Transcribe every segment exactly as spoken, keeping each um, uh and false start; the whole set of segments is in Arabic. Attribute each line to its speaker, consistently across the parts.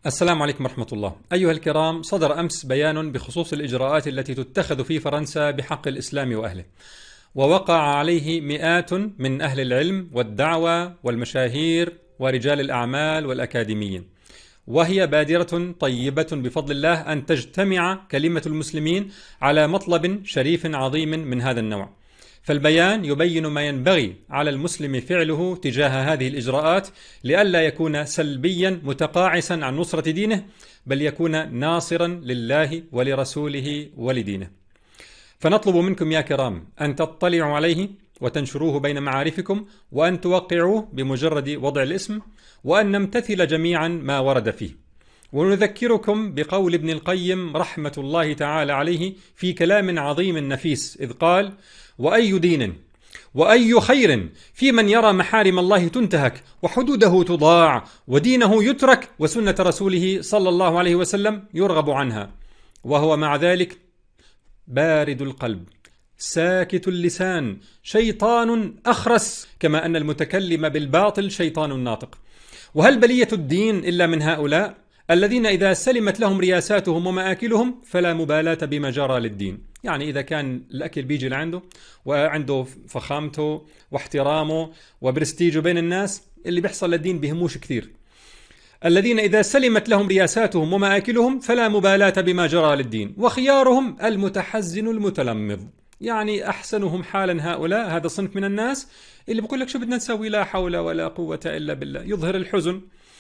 Speaker 1: السلام عليكم ورحمة الله. أيها الكرام، صدر أمس بيان بخصوص الإجراءات التي تتخذ في فرنسا بحق الإسلام وأهله، ووقع عليه مئات من أهل العلم والدعوة والمشاهير ورجال الأعمال والأكاديميين، وهي بادرة طيبة بفضل الله أن تجتمع كلمة المسلمين على مطلب شريف عظيم من هذا النوع. فالبيان يبين ما ينبغي على المسلم فعله تجاه هذه الإجراءات لئلا يكون سلبيا متقاعسا عن نصرة دينه، بل يكون ناصرا لله ولرسوله ولدينه. فنطلب منكم يا كرام أن تطلعوا عليه وتنشروه بين معارفكم، وأن توقعوه بمجرد وضع الاسم، وأن نمتثل جميعا ما ورد فيه. ونذكركم بقول ابن القيم رحمة الله تعالى عليه في كلام عظيم نفيس، إذ قال: وأي دين وأي خير في من يرى محارم الله تنتهك وحدوده تضاع ودينه يترك وسنة رسوله صلى الله عليه وسلم يرغب عنها، وهو مع ذلك بارد القلب ساكت اللسان شيطان أخرس، كما أن المتكلم بالباطل شيطان ناطق. وهل بلية الدين إلا من هؤلاء الذين إذا سلمت لهم رياساتهم ومآكلهم فلا مبالاة بما جرى للدين؟ يعني إذا كان الأكل بيجي لعنده وعنده فخامته واحترامه وبرستيجه بين الناس، اللي بيحصل للدين بيهموش كثير. الذين إذا سلمت لهم رياساتهم ومآكلهم فلا مبالاة بما جرى للدين، وخيارهم المتحزن المتلمذ. يعني أحسنهم حالا هؤلاء، هذا صنف من الناس اللي بيقول لك شو بدنا نسوي، لا حول ولا قوة إلا بالله، يظهر الحزن.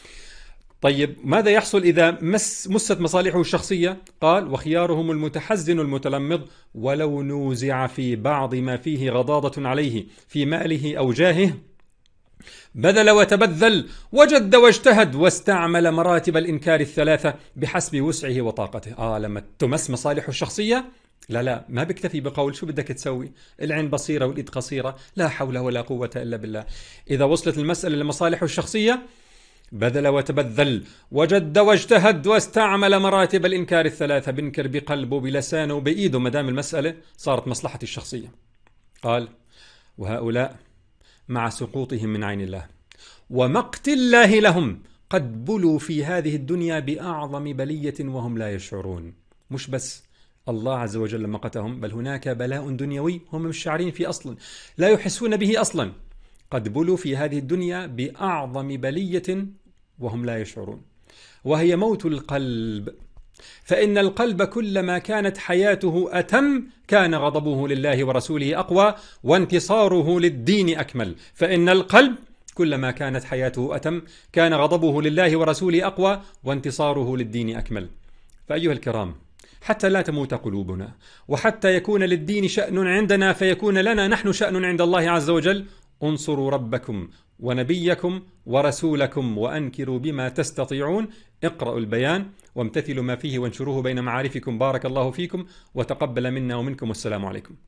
Speaker 1: طيب ماذا يحصل إذا مس مست مصالحه الشخصية؟ قال: وخيارهم المتحزن المتلمذ ولو نوزع في بعض ما فيه غضاضة عليه في ماله أو جاهه بذل وتبذل وجد واجتهد واستعمل مراتب الإنكار الثلاثة بحسب وسعه وطاقته. آه لما تمس مصالحه الشخصية لا لا ما بيكتفي بقول شو بدك تسوي، العين بصيرة والإيد قصيرة، لا حول ولا قوة إلا بالله. إذا وصلت المسألة لمصالحه الشخصية بذل وتبذل وجد واجتهد واستعمل مراتب الإنكار الثلاثة، بنكر بقلبه بلسانه بإيده مدام المسألة صارت مصلحة الشخصية. قال: وهؤلاء مع سقوطهم من عين الله ومقت الله لهم قد بلوا في هذه الدنيا بأعظم بلية وهم لا يشعرون. مش بس الله عز وجل مقتهم، بل هناك بلاء دنيوي هم مش شاعرين فيه أصلا، لا يحسون به أصلا. قد بلوا في هذه الدنيا بأعظم بلية وهم لا يشعرون، وهي موت القلب. فإن القلب كلما كانت حياته أتم كان غضبه لله ورسوله أقوى وانتصاره للدين أكمل. فإن القلب كلما كانت حياته أتم كان غضبه لله ورسوله أقوى وانتصاره للدين أكمل. فأيها الكرام، حتى لا تموت قلوبنا، وحتى يكون للدين شأن عندنا فيكون لنا نحن شأن عند الله عز وجل، انصروا ربكم ونبيكم ورسولكم وأنكروا بما تستطيعون. اقرأوا البيان وامتثلوا ما فيه وانشروه بين معارفكم. بارك الله فيكم وتقبل منا ومنكم، والسلام عليكم.